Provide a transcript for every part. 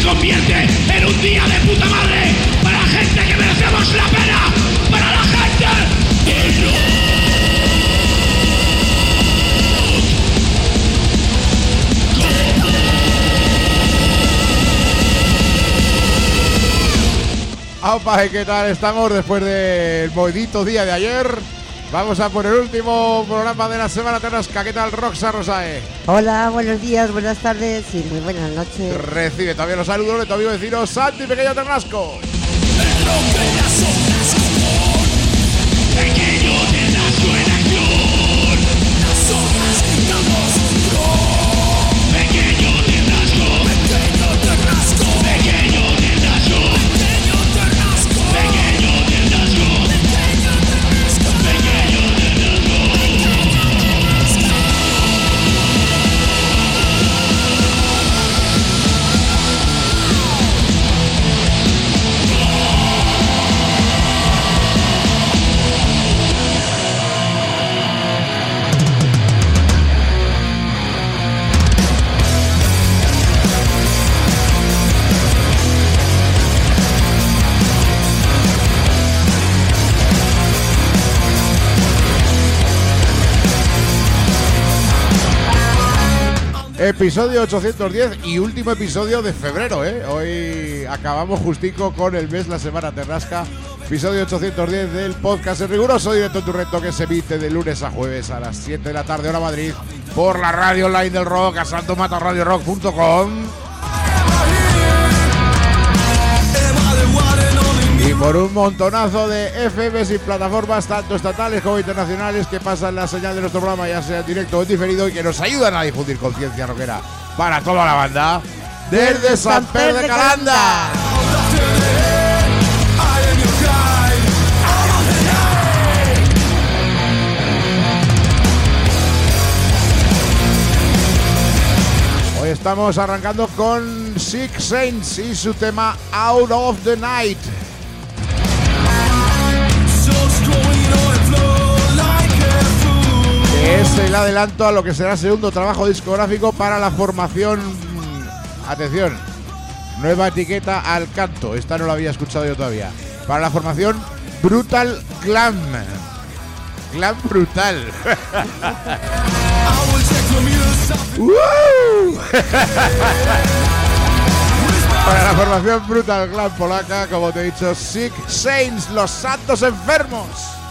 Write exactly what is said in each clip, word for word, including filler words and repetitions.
convierte en un día de puta madre para la gente que merecemos la pena, para la gente del rock. Aupa, ¿qué tal estamos después del movidito día de ayer? Vamos a por el último programa de la semana Tarrasca. ¿Qué tal, Roxa Rosae? Hola, buenos días, buenas tardes y muy buenas noches. Recibe también los saludos de tu amigo vecino Santi Pequeño Ternasco. Pequeño Ternasco en acción. Nosotros gritamos un rock. Pequeño Ternasco. Pequeño Ternasco. Pequeño Ternasco. Pequeño Ternasco. Pequeño Ternasco. Pequeño Ternasco. Pequeño Episodio ochocientos diez y último episodio de febrero, ¿eh? Hoy acabamos justico con el mes, la semana Ternasca. Episodio ochocientos diez del podcast en riguroso directo en tu reto, que se emite de lunes a jueves a las siete de la tarde hora Madrid por la radio online del rock, asalto mata radio rock punto com. Y por un montonazo de F Ms y plataformas tanto estatales como internacionales que pasan la señal de nuestro programa, ya sea en directo o en diferido, y que nos ayudan a difundir conciencia rockera para toda la banda desde San Pedro de Calanda. Hoy estamos arrancando con Sick Saints y su tema Out of the Night. Es el adelanto a lo que será el segundo trabajo discográfico para la formación. Atención, nueva etiqueta al canto. Esta no la había escuchado yo todavía. Para la formación Brutal Glam. Glam brutal. Para la formación Brutal Glam polaca, como te he dicho, Sick Saints, los santos enfermos.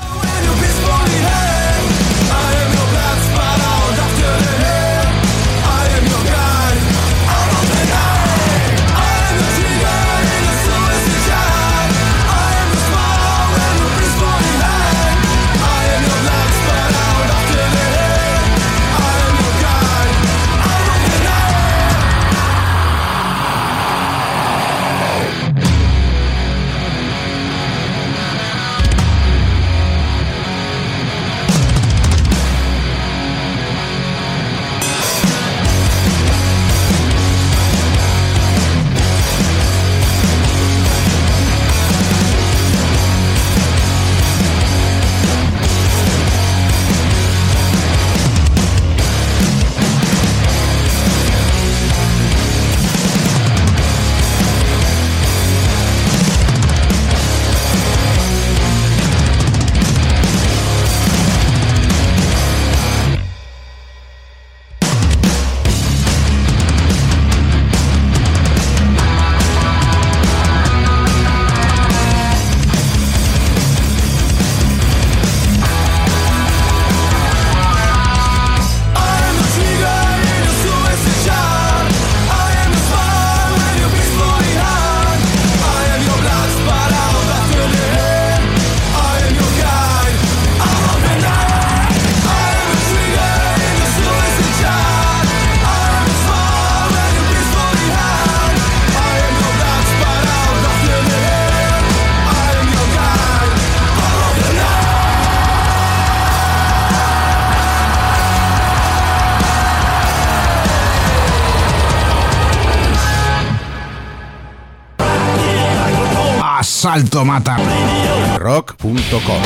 Asalto mata rock punto com.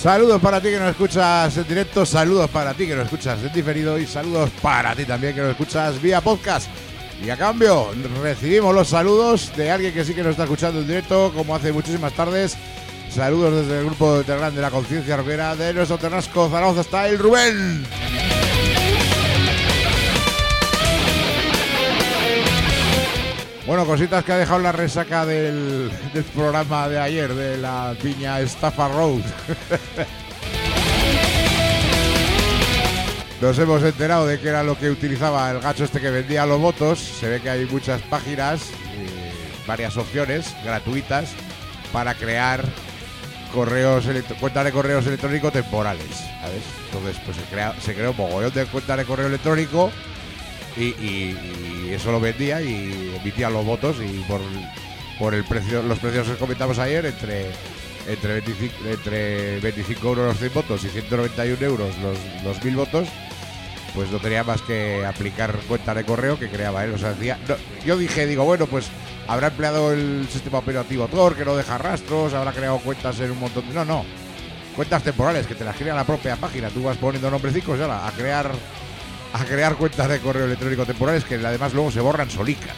Saludos para ti que nos escuchas en directo, saludos para ti que nos escuchas en diferido y saludos para ti también que nos escuchas vía podcast. Y a cambio recibimos los saludos de alguien que sí que nos está escuchando en directo, como hace muchísimas tardes. Saludos desde el grupo de Telegram de la Conciencia Rockera de nuestro Ternasco Zaragoza Style, Rubén. Bueno, cositas que ha dejado la resaca del, del programa de ayer, de la piña Estafa Road. Nos hemos enterado de que era lo que utilizaba el gacho este que vendía los votos. Se ve que hay muchas páginas, eh, varias opciones gratuitas para crear correos electro- cuentas de correos electrónicos temporales, ¿sabes? Entonces, pues se, crea, se creó un mogollón de cuentas de correo electrónico y, y, y eso lo vendía y emitía los votos y por, por el precio, los precios que comentamos ayer, entre entre veinticinco, entre veinticinco euros los cien votos y ciento noventa y uno euros los, los mil votos, pues no tenía más que aplicar cuenta de correo que creaba él. O sea, decía, no, yo dije, digo, bueno, pues habrá empleado el sistema operativo Tor, que no deja rastros, habrá creado cuentas en un montón de... No, no, cuentas temporales, que te las crea la propia página. Tú vas poniendo nombrecicos y ahora a crear, a crear cuentas de correo electrónico temporales que además luego se borran solicas.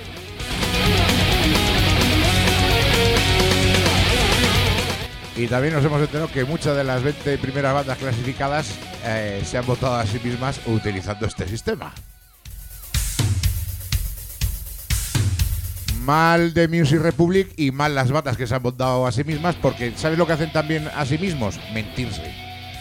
Y también nos hemos enterado que muchas de las veinte primeras bandas clasificadas eh, se han votado a sí mismas utilizando este sistema. Mal de Music Republic y mal las bandas que se han votado a sí mismas, porque ¿sabes lo que hacen también a sí mismos? Mentirse.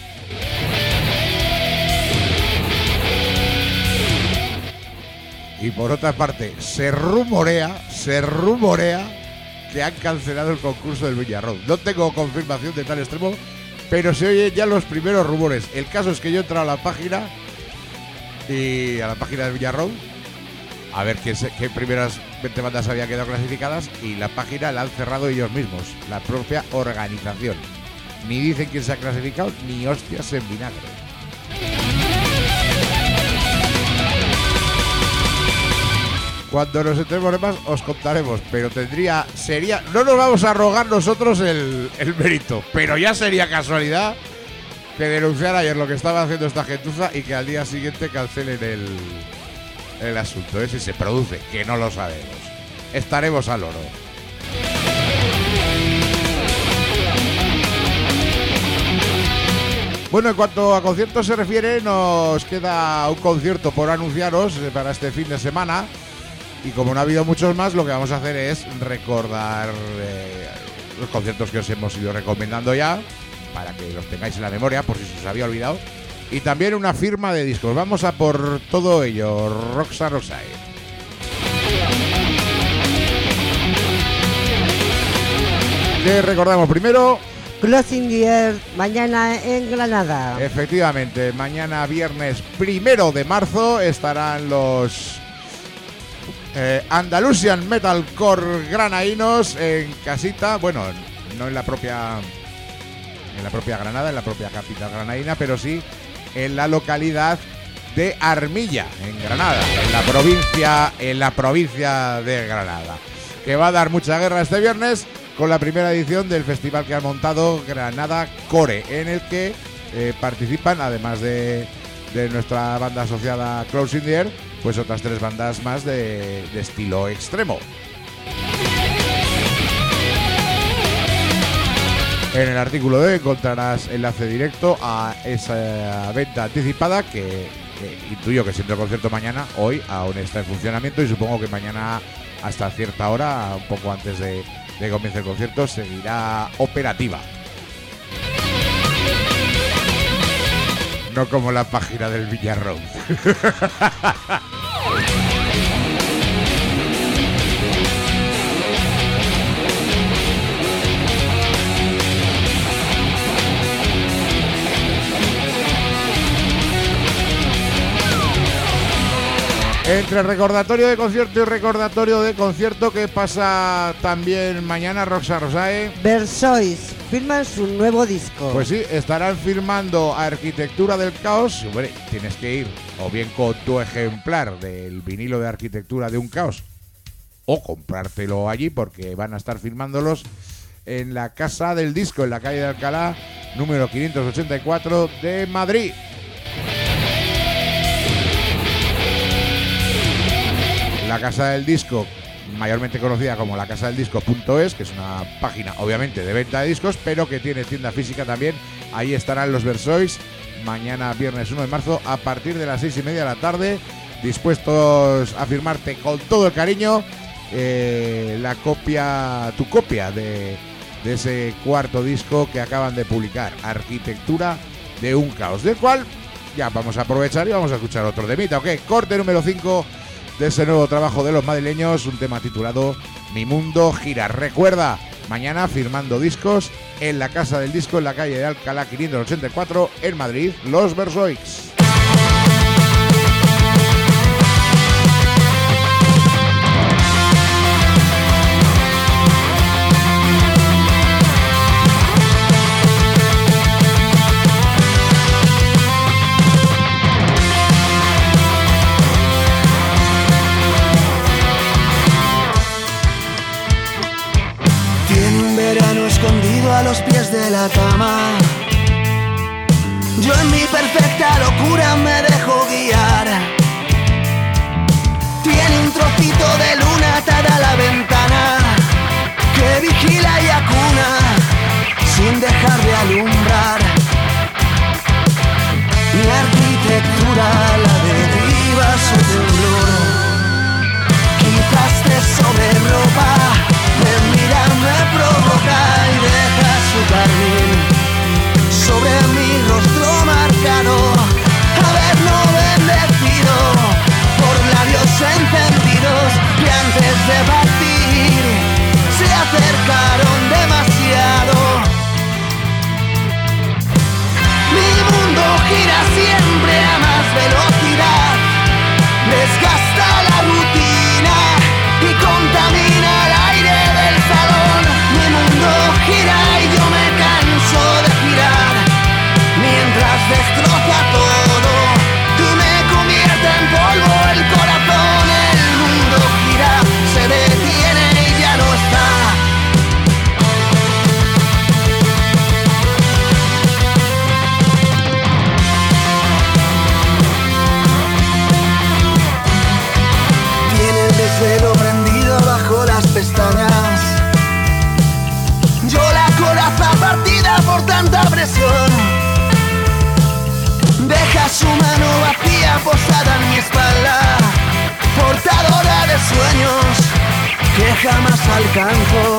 Y por otra parte, se rumorea, se rumorea que han cancelado el concurso del Villarroad. No tengo confirmación de tal extremo, pero se oyen ya los primeros rumores. El caso es que yo he entrado a la página y a la página del Villarroad a ver qué, se, qué primeras veinte bandas habían quedado clasificadas y la página la han cerrado ellos mismos, la propia organización. Ni dicen quién se ha clasificado, ni hostias en vinagre. Cuando nos enteremos de más os contaremos, pero tendría, sería, no nos vamos a rogar nosotros el, el mérito, pero ya sería casualidad que denunciar ayer lo que estaba haciendo esta gentuza y que al día siguiente cancelen el, el asunto, ¿eh? Si se produce, que no lo sabemos. Estaremos al oro. Bueno, en cuanto a conciertos se refiere, nos queda un concierto por anunciaros para este fin de semana. Y como no ha habido muchos más, lo que vamos a hacer es recordar eh, los conciertos que os hemos ido recomendando ya, para que los tengáis en la memoria, por si se os había olvidado. Y también una firma de discos. Vamos a por todo ello. Roxa Roxae. ¿Qué recordamos primero? Closing the Earth, mañana en Granada. Efectivamente, mañana viernes primero de marzo estarán los... Eh, Andalusian Metalcore granadinos en casita, bueno, no en la propia en la propia Granada, en la propia capital granadina, pero sí en la localidad de Armilla, en Granada, en la provincia, en la provincia de Granada, que va a dar mucha guerra este viernes con la primera edición del festival que ha montado Granada Core, en el que eh, participan, además de, de nuestra banda asociada Closing the Earth, pues otras tres bandas más de, de estilo extremo. En el artículo de hoy encontrarás enlace directo a esa venta anticipada que, que intuyo que siendo el concierto mañana, hoy aún está en funcionamiento y supongo que mañana hasta cierta hora, un poco antes de, de que comience el concierto, seguirá operativa. No como la página del Villarroad. Entre recordatorio de concierto y recordatorio de concierto, que pasa también mañana, Roxa Rosae. Versois firman su nuevo disco. Pues sí, estarán firmando Arquitectura del Caos. Hombre, tienes que ir o bien con tu ejemplar del vinilo de Arquitectura de un Caos o comprártelo allí, porque van a estar firmándolos en la Casa del Disco, en la calle de Alcalá, número quinientos ochenta y cuatro de Madrid. La Casa del Disco, mayormente conocida como la casa del disco punto es, que es una página obviamente de venta de discos, pero que tiene tienda física también. Ahí estarán los Versois mañana viernes uno de marzo a partir de las seis y media de la tarde, dispuestos a firmarte con todo el cariño eh, la copia, tu copia de, de ese cuarto disco que acaban de publicar, Arquitectura de un Caos, del cual ya vamos a aprovechar y vamos a escuchar otro temita, ¿ok? Corte número cinco de ese nuevo trabajo de los madrileños, un tema titulado Mi Mundo Gira. Recuerda, mañana firmando discos en la Casa del Disco, en la calle de Alcalá quinientos ochenta y cuatro, en Madrid, los Versoix. Escondido a los pies de la cama, yo en mi perfecta locura me dejo guiar. Tiene un trocito de luna atada a la ventana que vigila y acuna sin dejar de alumbrar. Mi arquitectura la deriva su temblor. Quizás te sobre ropa, me mira, me provoca y deja su carmín sobre mi rostro marcado, haberlo bendecido por labios encendidos que antes de partir se acercaron demasiado. Mi mundo gira siempre a más velocidad, desgasta la rutina y contamina el aire del salón. Mi mundo gira y yo me canso de girar, mientras destroza todo y me convierte en polvo el corazón. El mundo gira, se detiene y ya no está. Tiene el desvelo prendido bajo las pestañas, yo la coraza partida por tanta presión. Deja su mano vacía posada en mi espalda, portadora de sueños que jamás alcanzo.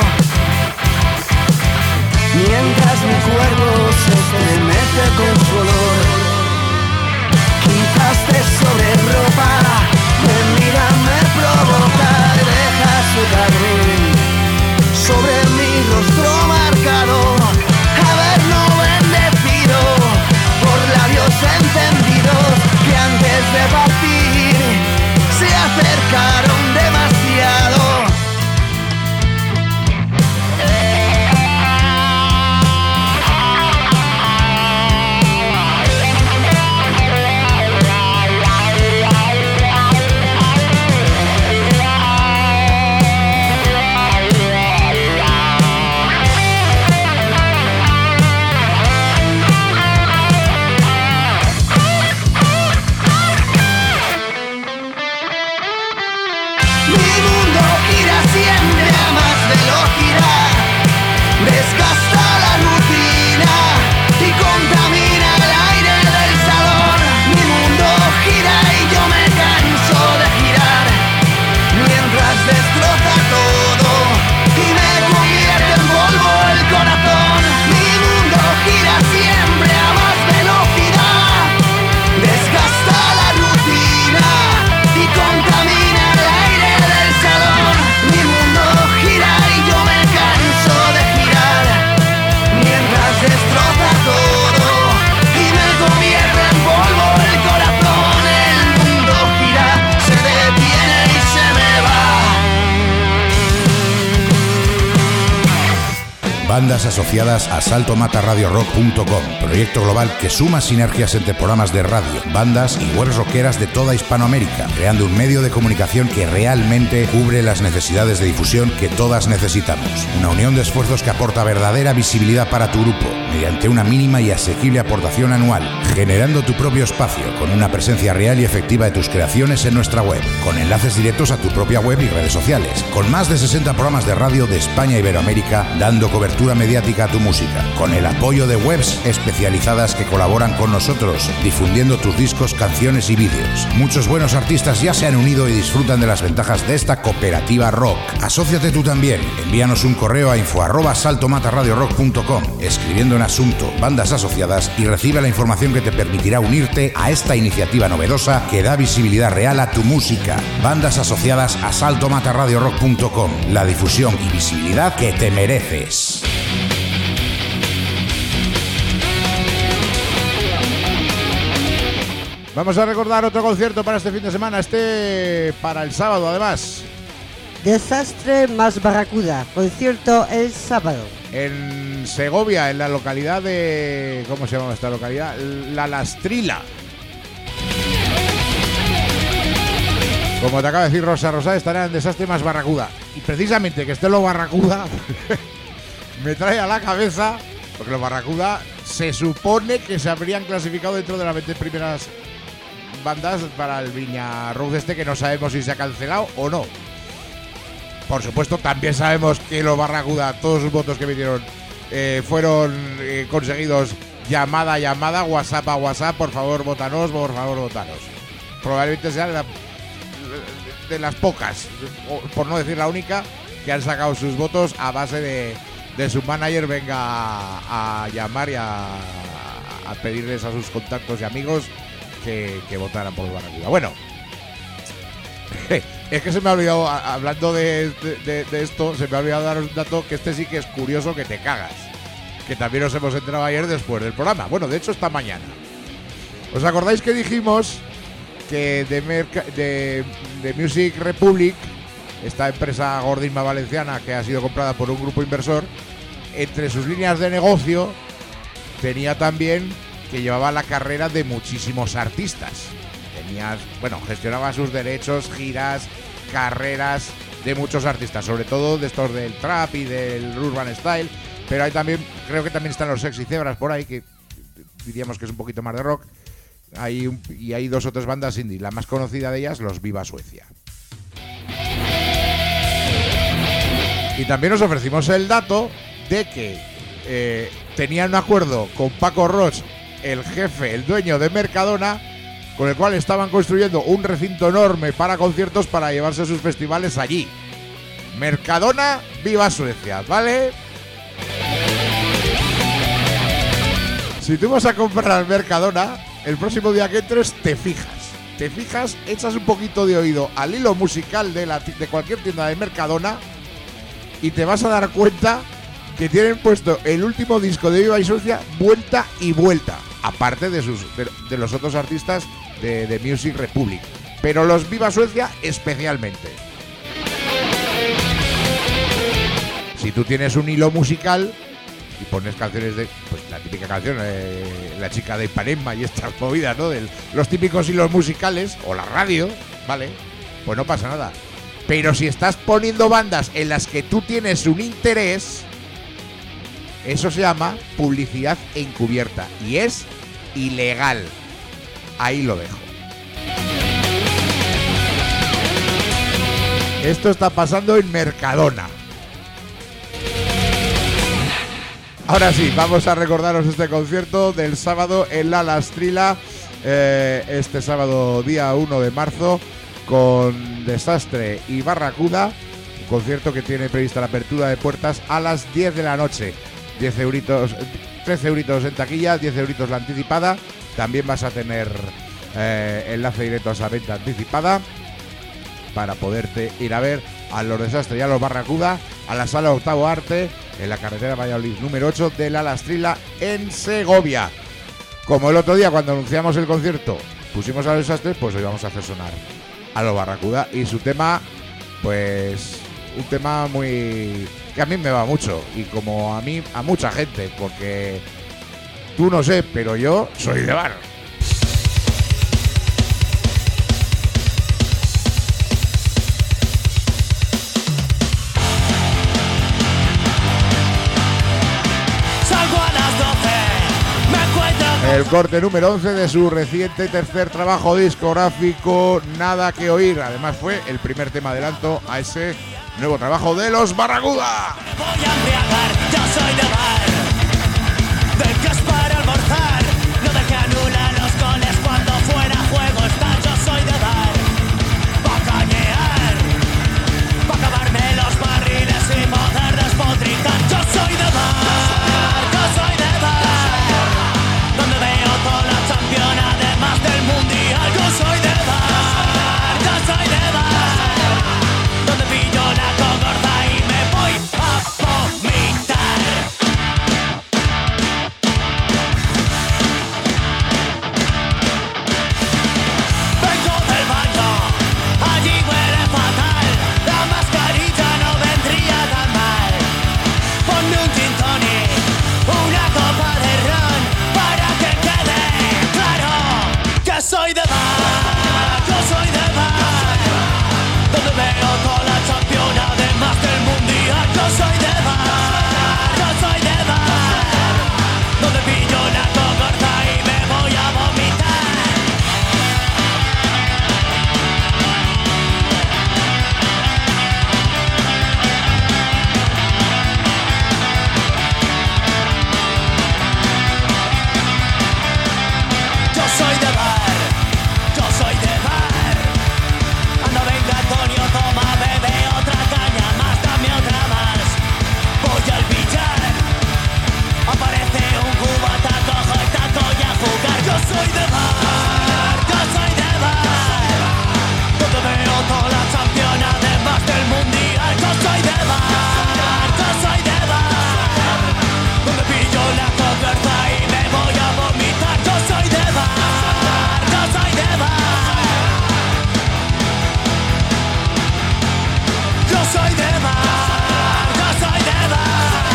Mientras mi cuerpo se estremece con su olor, quizás te sobre ropa, me mira, me provoca, deja su carmín sobre mi rostro marcado, haberlo bendecido por labios encendidos que antes de partir se acercaron demasiado. Bandas asociadas a salto mata radio rock punto com, proyecto global que suma sinergias entre programas de radio, bandas y webs rockeras de toda Hispanoamérica, creando un medio de comunicación que realmente cubre las necesidades de difusión que todas necesitamos. Una unión de esfuerzos que aporta verdadera visibilidad para tu grupo, mediante una mínima y asequible aportación anual, generando tu propio espacio con una presencia real y efectiva de tus creaciones en nuestra web, con enlaces directos a tu propia web y redes sociales, con más de sesenta programas de radio de España e Iberoamérica dando cobertura mediática a tu música, con el apoyo de webs especializadas que colaboran con nosotros, difundiendo tus discos, canciones y vídeos. Muchos buenos artistas ya se han unido y disfrutan de las ventajas de esta cooperativa rock. Asóciate tú también. Envíanos un correo a info arroba salto mata radio rock punto com, escribiendo en asunto bandas asociadas, y recibe la información que te permitirá unirte a esta iniciativa novedosa que da visibilidad real a tu música. Bandas asociadas a salto mata radio rock punto com, la difusión y visibilidad que te mereces. Vamos a recordar otro concierto para este fin de semana, este para el sábado además. Desastre más Barracuda, concierto el sábado. En Segovia, en la localidad de... ¿Cómo se llama esta localidad? La Lastrila. Como te acaba de decir Rosa Rosa, estará en Desastre más Barracuda. Y precisamente que esté lo Barracuda me trae a la cabeza, porque los Barracuda se supone que se habrían clasificado dentro de las veinte primeras bandas para el Viña Rock este, que no sabemos si se ha cancelado o no. Por supuesto, también sabemos que los Barracuda, todos sus votos que metieron, eh, fueron eh, conseguidos llamada a llamada, WhatsApp a WhatsApp. Por favor, votanos, por favor, votanos. Probablemente sea de, la, de las pocas, por no decir la única, que han sacado sus votos a base de, de su manager venga a, a llamar y a, a pedirles a sus contactos y amigos que, que votaran por los Barracuda. Bueno, es que se me ha olvidado, hablando de, de, de esto, se me ha olvidado daros un dato que este sí que es curioso que te cagas, que también nos hemos enterado ayer después del programa. Bueno, de hecho esta mañana. ¿Os acordáis que dijimos que de, Merca, de, de Music Republic, esta empresa gordisma valenciana que ha sido comprada por un grupo inversor, entre sus líneas de negocio tenía también que llevaba la carrera de muchísimos artistas? Tenía, bueno, gestionaba sus derechos, giras, carreras de muchos artistas, sobre todo de estos del trap y del urban style, pero hay también, creo que también están los Sexy Zebras por ahí, que diríamos que es un poquito más de rock. Hay un, y hay dos o tres bandas indie, la más conocida de ellas, los Viva Suecia. Y también os ofrecimos el dato de que eh, tenían un acuerdo con Paco Roch, el jefe, el dueño de Mercadona, con el cual estaban construyendo un recinto enorme para conciertos para llevarse sus festivales allí. Mercadona, Viva Suecia, ¿vale? Si tú vas a comprar al Mercadona, el próximo día que entres te fijas. Te fijas, echas un poquito de oído al hilo musical de, la, de cualquier tienda de Mercadona y te vas a dar cuenta que tienen puesto el último disco de Viva Suecia vuelta y vuelta, aparte de, sus, de, de los otros artistas de, de Music Republic, pero los Viva Suecia especialmente. Si tú tienes un hilo musical y pones canciones de, pues la típica canción, eh, La chica de Ipanema y estas movidas, ¿no? De los típicos hilos musicales, o la radio, ¿vale? Pues no pasa nada. Pero si estás poniendo bandas en las que tú tienes un interés, eso se llama publicidad encubierta y es ilegal. Ahí lo dejo. Esto está pasando en Mercadona. Ahora sí, vamos a recordaros este concierto del sábado en la Lastrila, eh, este sábado día uno de marzo, con Desastre y Barracuda, un concierto que tiene prevista la apertura de puertas a las diez de la noche. diez euritos, trece euritos en taquilla, diez euritos la anticipada. También vas a tener eh, enlace directo a esa venta anticipada para poderte ir a ver a los Desastres y a los Barracuda a la Sala Octavo Arte en la carretera Valladolid número ocho de la Lastrila en Segovia. Como el otro día cuando anunciamos el concierto pusimos a los Desastres, pues hoy vamos a hacer sonar a los Barracuda y su tema, pues un tema muy que a mí me va mucho, y como a mí, a mucha gente, porque tú no sé, pero yo soy de bar. El corte número once de su reciente tercer trabajo discográfico, Nada que Oír. Además fue el primer tema adelanto a ese nuevo trabajo de los Barracuda. Me voy a embriagar, yo soy de bar, del que es para almorzar, no del que anula los goles cuando fuera juego está. Yo soy de bar, pa' cañear, pa' acabarme los barriles y poder despotricar. Yo soy de bar, yo soy de bar, donde veo toda la Champions además del Mundial. Yo soy de bar, yo soy de bar, donde pillo la cogorza y me voy a vomitar. Vengo del baño, allí huele fatal, la mascarilla no vendría tan mal. Ponme un gin tonic, una copa de ron, para que quede claro que soy de bar, yo soy de bar, donde veo toda la Champions además del Mundial. Yo soy de bar, yo soy de bar, donde pillo la cogorza y me voy a vomitar. Yo soy de bar, yo soy de bar. Anda venga Antonio, toma, bebe otra caña más, dame otra más. Voy al billar, aparece un cubata, cojo el taco y a jugar. Yo soy de bar, yo soy de bar, donde veo toda la Champions además del Mundial. Yo soy de bar, yo soy de bar, donde pillo la cogorza y me voy a vomitar. Yo soy de bar, yo soy de bar, yo soy de bar, yo soy de bar.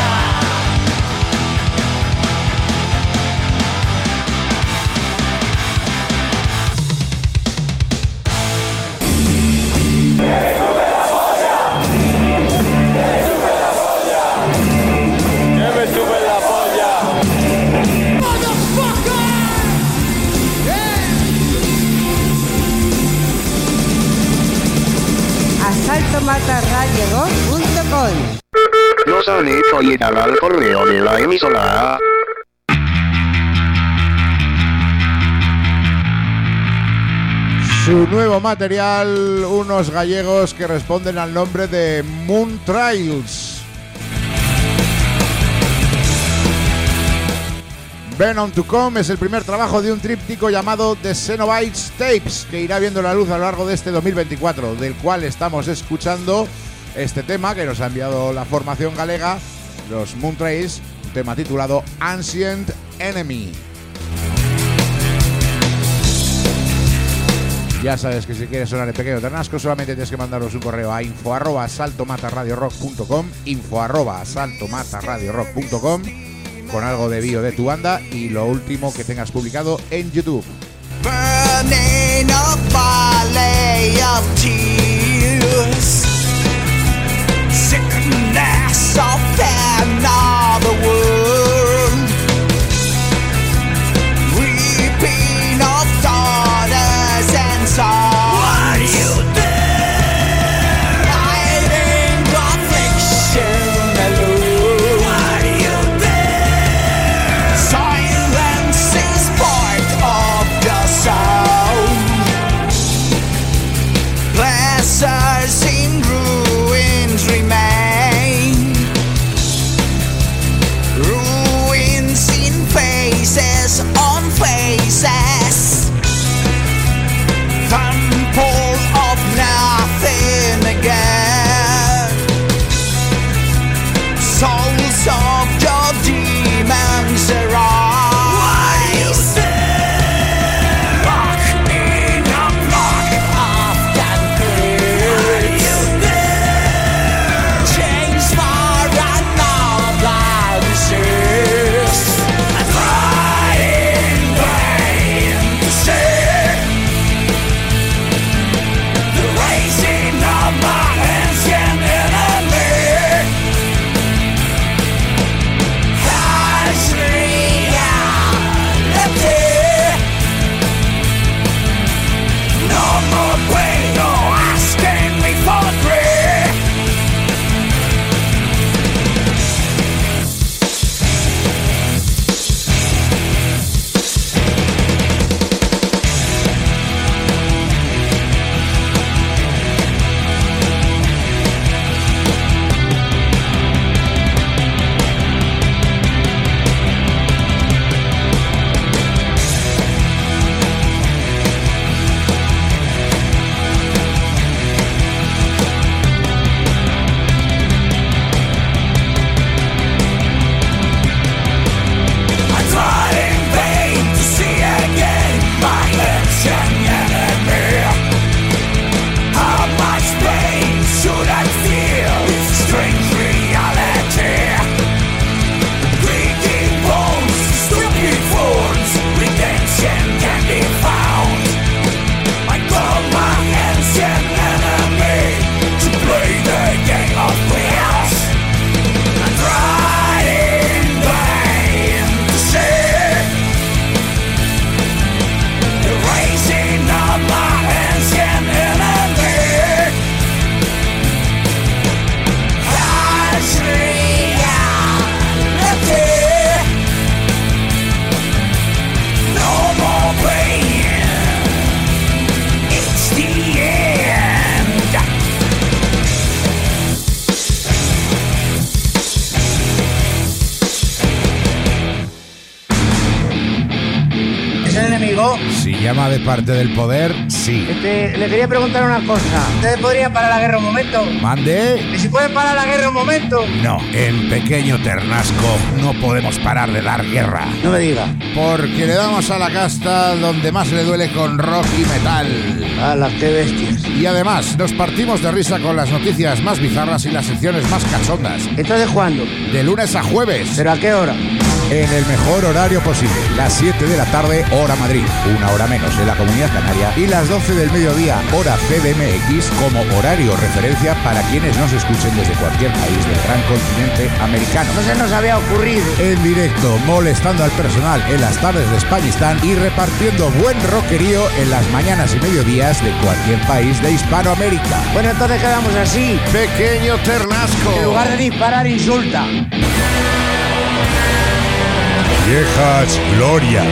asalto mata radio rock punto com. Nos han hecho llegar al correo de la emisora. Su nuevo material, unos gallegos que responden al nombre de Moon Trails. Venom to Come es el primer trabajo de un tríptico llamado The Cenobites Tapes, que irá viendo la luz a lo largo de este dos mil veinticuatro, del cual estamos escuchando este tema que nos ha enviado la formación galega, los Moon Trails, un tema titulado Ancient Enemy. Ya sabes que si quieres sonar en pequeño ternasco, solamente tienes que mandaros un correo a info arroba asalto mata radio rock punto com, info arroba asalto mata radio rock punto com, con algo de bio de tu banda y lo último que tengas publicado en YouTube. Burning a valley of tears, sickness of another world, weeping of daughters and sons. What are you there? Hiding affliction alone. What are you there? Silence is part of the sound. Pleasures in ruins remain. Ruins in faces on faces. Temple of nothing again. Souls of your demons arise. What are you there? Locked in a block of concrete. What are you there? Chains far Si llama de parte del poder, sí. Este, le quería preguntar una cosa. ¿Ustedes podrían parar la guerra un momento? ¿Mande? ¿Y si pueden parar la guerra un momento? No, en Pequeño Ternasco no podemos parar de dar guerra. No me diga. Porque le damos a la casta donde más le duele con rock y metal. ¡Hala, qué bestias! Y además, nos partimos de risa con las noticias más bizarras y las secciones más cachondas. ¿Entonces cuándo? De lunes a jueves. ¿Pero a qué hora? En el mejor horario posible, las siete de la tarde, hora Madrid, una hora menos en la Comunidad Canaria, y las doce del mediodía, hora C D M X, como horario referencia para quienes nos escuchen desde cualquier país del gran continente americano. No se nos había ocurrido. En directo, molestando al personal en las tardes de Españistán y repartiendo buen rockerío en las mañanas y mediodías de cualquier país de Hispanoamérica. Bueno, entonces quedamos así. Pequeño Ternasco. En lugar de disparar, insulta. Viejas glorias.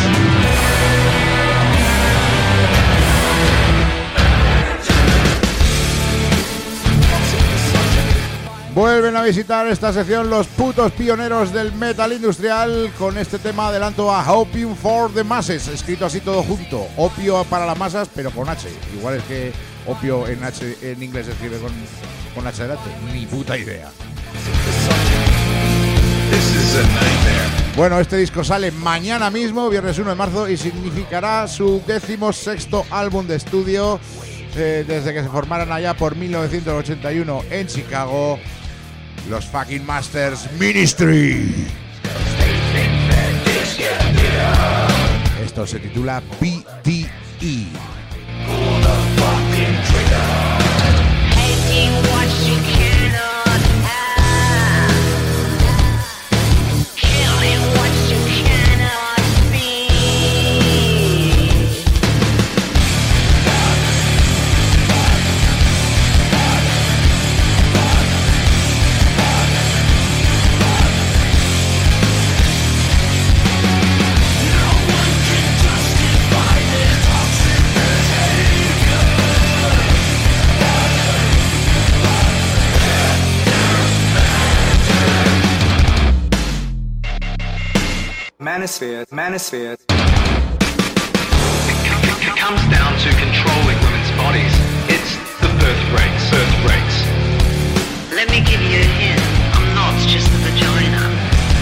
Vuelven a visitar esta sección los putos pioneros del metal industrial. Con este tema adelanto a Opium for the Masses, escrito así todo junto. Opio para las masas, pero con H. Igual es que opio en H en inglés se escribe con, con H delante. Ni puta idea. Bueno, este disco sale mañana mismo, viernes uno de marzo, y significará su décimo sexto álbum de estudio eh, desde que se formaran allá por mil novecientos ochenta y uno en Chicago, los fucking Masters Ministry. Esto se titula B D E. Manosphere, manosphere. It comes down to controlling women's bodies. It's the birth rates, birth rates. Let me give you a hint. I'm not just a vagina.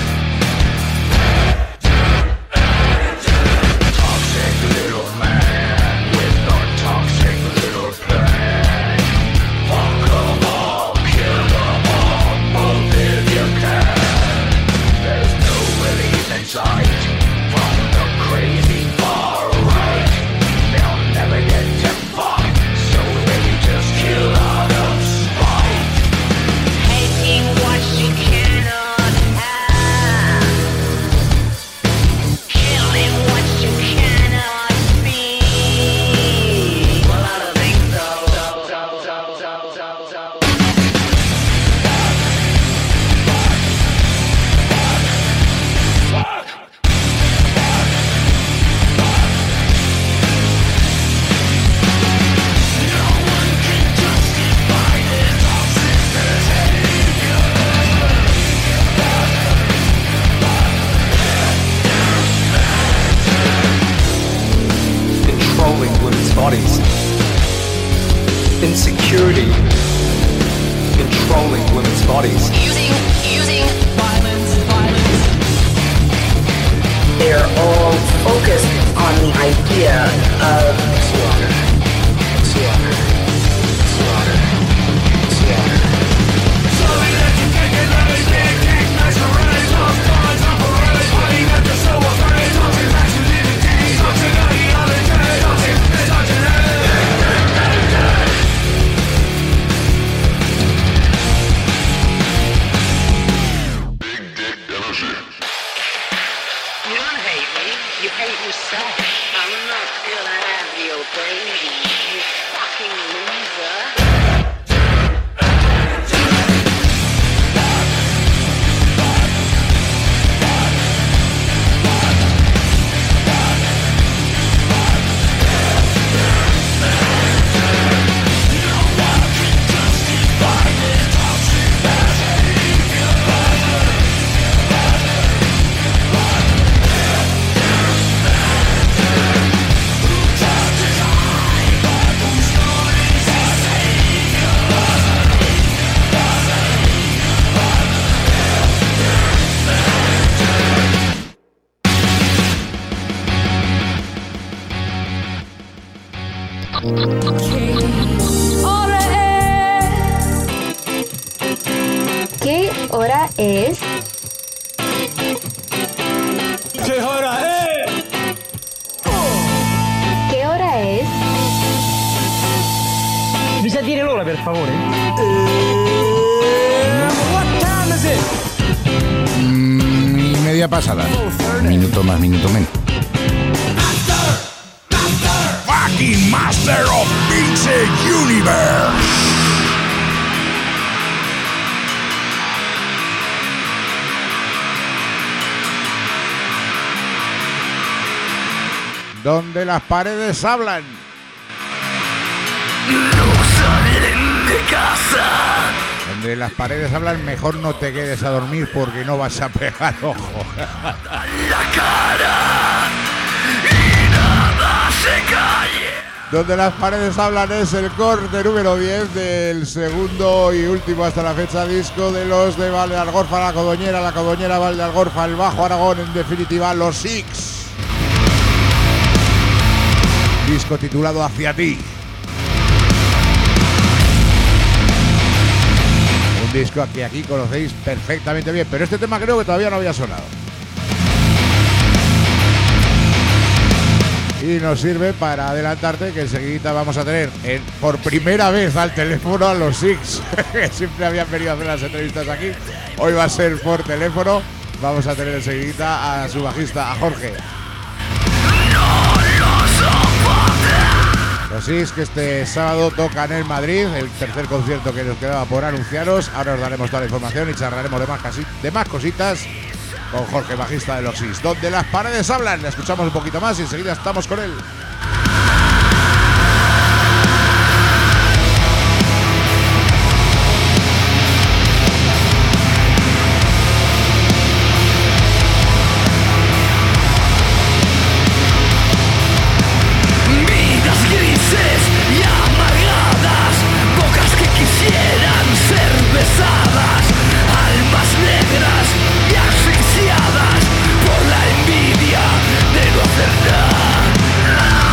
Toxic little man with a toxic little plan. Fuck them all, kill them all, both if you can. There's no relief inside. From the crazy far right, they'll never get to fuck, so they just kill out of spite. Hating what you cannot have, killing what you cannot be. Well, I don't think so. Controlling women's bodies. Insecurity. Controlling women's bodies. Using, using violence, violence. They're all focused on the idea of slaughter, slaughter, slaughter, slaughter. You don't hate me, you hate yourself. I'm not gonna have your baby, you fucking loser. Toxic ¿Qué hora es? ¿Qué hora es? ¿Qué hora es? Mi sa dire l'ora, per favore? Mm, y media pasada. Minuto más, minuto menos. Fucking Master of Pixel Universe. Donde las paredes hablan. No salen de casa. Donde las paredes hablan, mejor no te quedes a dormir porque no vas a pegar ojo. La cara y nada se calle. Donde las paredes hablan es el corte número diez del segundo y último hasta la fecha disco de los de Valdealgorfa, la Codoñera, la Codoñera, Valdealgorfa, el Bajo Aragón, en definitiva los Six. Disco titulado Hacia ti. Un disco que aquí conocéis perfectamente bien, pero este tema creo que todavía no había sonado. Y nos sirve para adelantarte que enseguida vamos a tener en, por primera vez al teléfono a los Six, que siempre habían venido a hacer las entrevistas aquí. Hoy va a ser por teléfono. Vamos a tener enseguida a su bajista, a Jorge. Los Six que este sábado tocan en Madrid, el tercer concierto que nos quedaba por anunciaros. Ahora os daremos toda la información y charlaremos de más, casi, de más cositas con Jorge, bajista de los Six. Donde las paredes hablan, le escuchamos un poquito más y enseguida estamos con él. Almas negras y asfixiadas por la envidia de no hacer nada.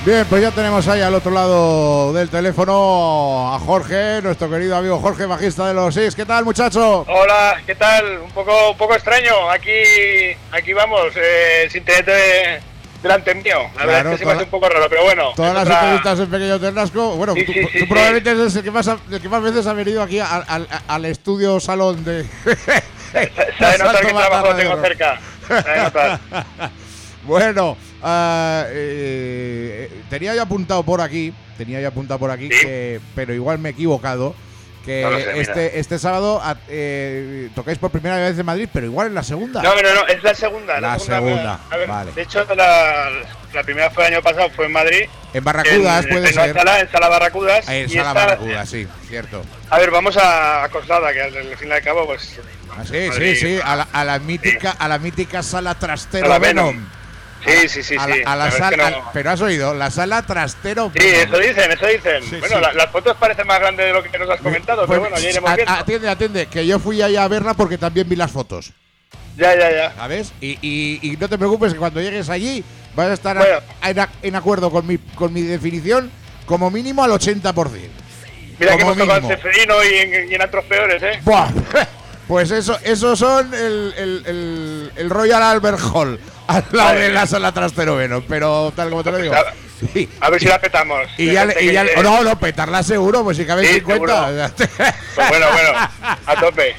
Bien, pues ya tenemos ahí al otro lado del teléfono a Jorge, nuestro querido amigo Jorge, bajista de los Six. ¿Qué tal, muchacho? Hola, ¿qué tal? Un poco un poco extraño. Aquí aquí vamos, eh, sin tenerte delante mío. La Claro, verdad es que se me toda- hace un poco raro, pero bueno. Todas es las otra- entrevistas en Pequeño Ternasco. Bueno, Sí, tú, sí, tú sí, sí. probablemente eres el que, más, ha- el que más veces ha venido aquí al, al, al estudio salón de. Sabe notar que Salto trabajo lo Matarradio tengo Rock. cerca. Sabe notar. Bueno, ah, eh, tenía yo apuntado por aquí, tenía yo apuntado por aquí, ¿Sí? que, pero igual me he equivocado, que No lo sé, mira. este, este sábado a- eh, tocáis por primera vez en Madrid, pero igual en la segunda. No, no, no, es la segunda. La segunda, a ver, vale. De hecho, la, la primera fue el año pasado, fue en Madrid. En Barracudas, en, puede en ser. Sala, en Sala Barracudas. En y Sala esta- Barracudas, sí, cierto. A ver, vamos a, a Coslada, que al, al fin y al cabo, pues. Ah, sí, Madrid- sí, sí, a la, a la mítica, a la mítica sala Trastero A la Venom. Venom. Sí, sí, sí, A la, sí. a la La verdad sala, es que no- al- pero has oído, la sala Trastero Sí, Venom. eso dicen, eso dicen. Sí, bueno, sí. la- las fotos parecen más grandes de lo que nos has comentado, Pues, pero bueno, ya iremos a- viendo. atiende, atiende, que yo fui ahí a verla porque también vi las fotos. Ya, ya, ya. ¿Sabes? Y, y, y no te preocupes que cuando llegues allí vas a estar a- Bueno. en, a- en acuerdo con mi, con mi definición como mínimo al ochenta por ciento. Mira que como hemos tocado en mínimo. Ceferino y en, y en otros peores, ¿eh? Buah, pues eso, esos son el, el, el, el Royal Albert Hall al lado Madre de la mía. sala Trastero Venom, pero tal como te lo digo. A, Sí. a ver si la petamos. Y Hay ya, gente y ya que- no, no, petarla seguro, pues si cabe Sí, cincuenta. Pues bueno, bueno, a tope.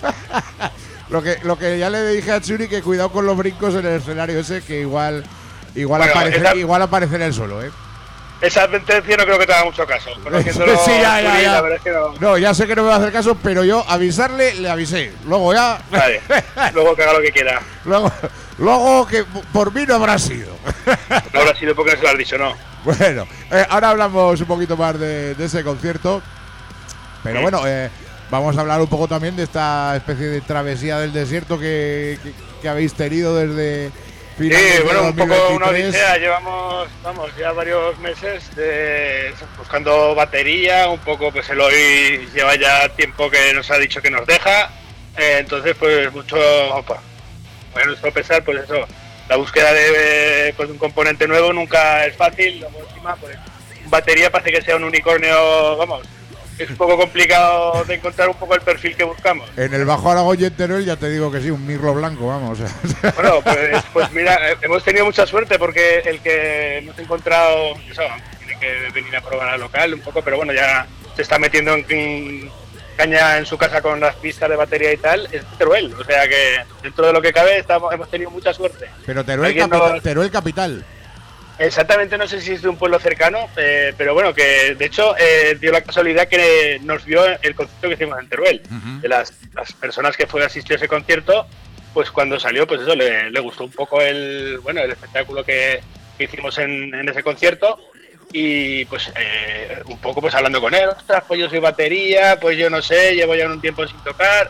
Lo que, lo que ya le dije a Churi, que cuidado con los brincos en el escenario ese, que igual igual, Bueno, aparece, esa- igual aparece en el suelo, ¿eh? Esa advertencia no creo que te haga mucho caso. Conociéndolo, Sí, ya, ya, Churi, ya. La verdad es que no. No, ya sé que no me va a hacer caso, pero yo avisarle, le avisé. Luego ya. Vale, luego que haga lo que quiera. luego, luego que por mí no habrá sido. No habrá sido porque no se lo has dicho, no. Bueno, eh, ahora hablamos un poquito más de, de ese concierto. Pero Sí. bueno, eh, vamos a hablar un poco también de esta especie de travesía del desierto que, que, que habéis tenido desde Sí, finales de bueno, un poco una dos mil veintitrés. odisea. Llevamos, vamos, ya varios meses de, buscando batería. Un poco, pues Eloy lleva ya tiempo que nos ha dicho que nos deja. Eh, entonces, pues mucho, opa, bueno, nuestro pesar, pues eso, la búsqueda de pues, un componente nuevo nunca es fácil. Luego encima, pues, batería parece que sea un unicornio, vamos, es un poco complicado de encontrar un poco el perfil que buscamos. En el Bajo Aragón y en Teruel ya te digo que sí, un mirlo blanco, vamos. Bueno, pues, pues mira, eh, hemos tenido mucha suerte porque el que hemos encontrado, eso, tiene que venir a probar al local un poco, pero bueno, ya se está metiendo en, en caña en su casa con las pistas de batería y tal, es Teruel. O sea que dentro de lo que cabe estamos, hemos tenido mucha suerte. Pero Teruel, Alguien capital, nos- Teruel capital. Exactamente, no sé si es de un pueblo cercano, eh, pero bueno, que de hecho eh, dio la casualidad que nos vio el concierto que hicimos en Teruel. De las, las personas que fue asistió a ese concierto, pues cuando salió, pues eso, le, le gustó un poco el bueno el espectáculo que, que hicimos en, en ese concierto. Y pues eh, un poco pues hablando con él, ostras, pues yo soy batería, pues yo no sé, llevo ya un tiempo sin tocar.